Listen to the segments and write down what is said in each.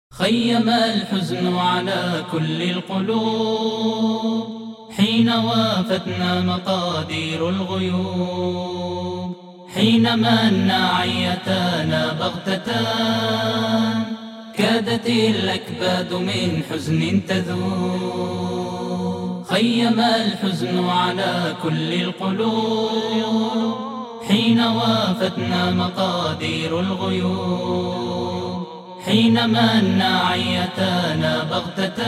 خيم الحزن على كل القلوب حين وافتنا مقادير الغيوب، حينما الناعيتان بغتة كادت الأكباد من حزن تذوب. خيم الحزن على كل القلوب حين وافتنا مقادير الغيوب، حينما الناعيتان بغتة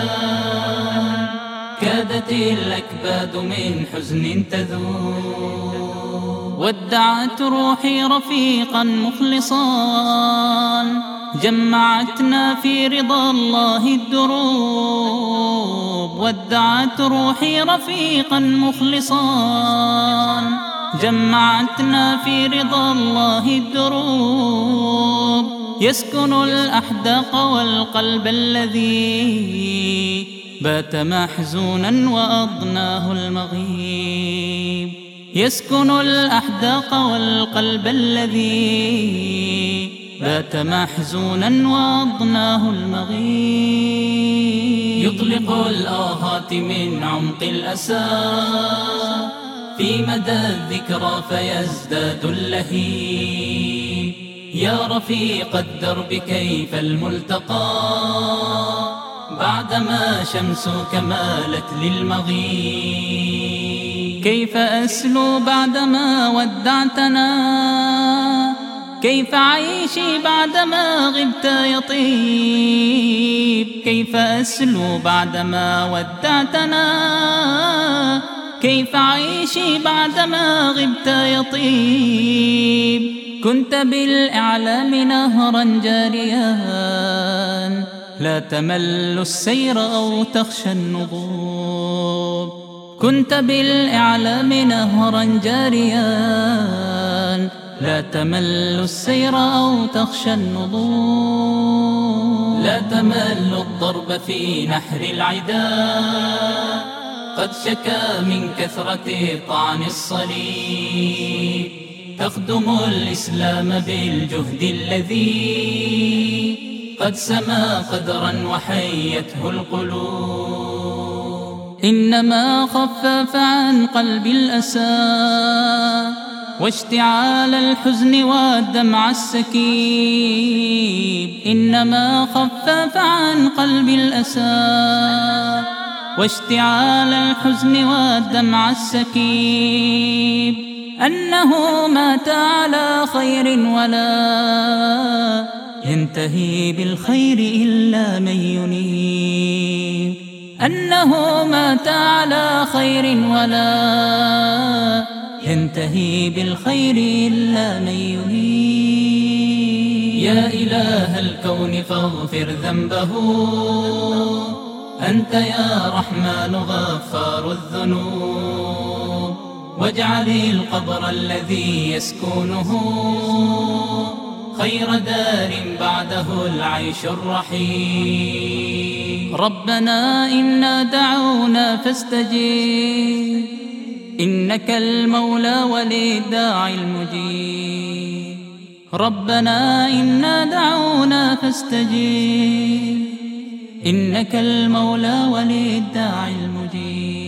كادت الأكباد من حزن تذوب. ودعت روحي رفيقا مخلصا جمعتنا في رضا الله الدروب. ودعت روحي رفيقا مخلصا جمعتنا في رضا الله الدروب. يسكن الأحداق والقلب الذي بات محزونا وأضناه المغيب. يسكن الأحداق والقلب الذي بات محزونا وأضناه المغيب. يطلق الآهات من عمق الأسى في مدى الذكرى فيزداد اللهيب. يا رفيق الدرب كيف الملتقى بعدما شمسك مالت للمغيب. كيف أسلو بعدما ودعتنا، كيف عيشي بعدما غبت يطيب. كيف أسلو بعدما ودعتنا، كيف عيشي بعدما غبت يطيب. كنت بالإعلام نهرا جاريا لا تمل السير أو تخشى النضوب. كنت بالإعلام نهرا جاريا لا تمل السير أو تخشى النضوب. لا تمل الضرب في نحر العداء قد شكا من كثرة طعن الصليب. تخدم الإسلام بالجهد الذي قد سما قدرا وحيته القلوب. إنما خفف عن قلب الأسى واشتعال الحزن والدمع السكيب. إنما خفف عن قلب الأسى واشتعال الحزن والدمع السكيب أنه مات على خير ولا ينتهي بالخير إلا من ينيب. أنه مات على خير ولا ينتهي بالخير إلا من ينيب. يا إله الكون فاغفر ذنبه أنت يا رحمن غفار الذنوب. واجعل القبر الذي يسكنه خير دار بعده العيش الرحيم. ربنا إنا دعونا فاستجيب إنك المولى وللداعي المجيب. ربنا إنا دعونا فاستجيب إنك المولى وللداعي المجيب.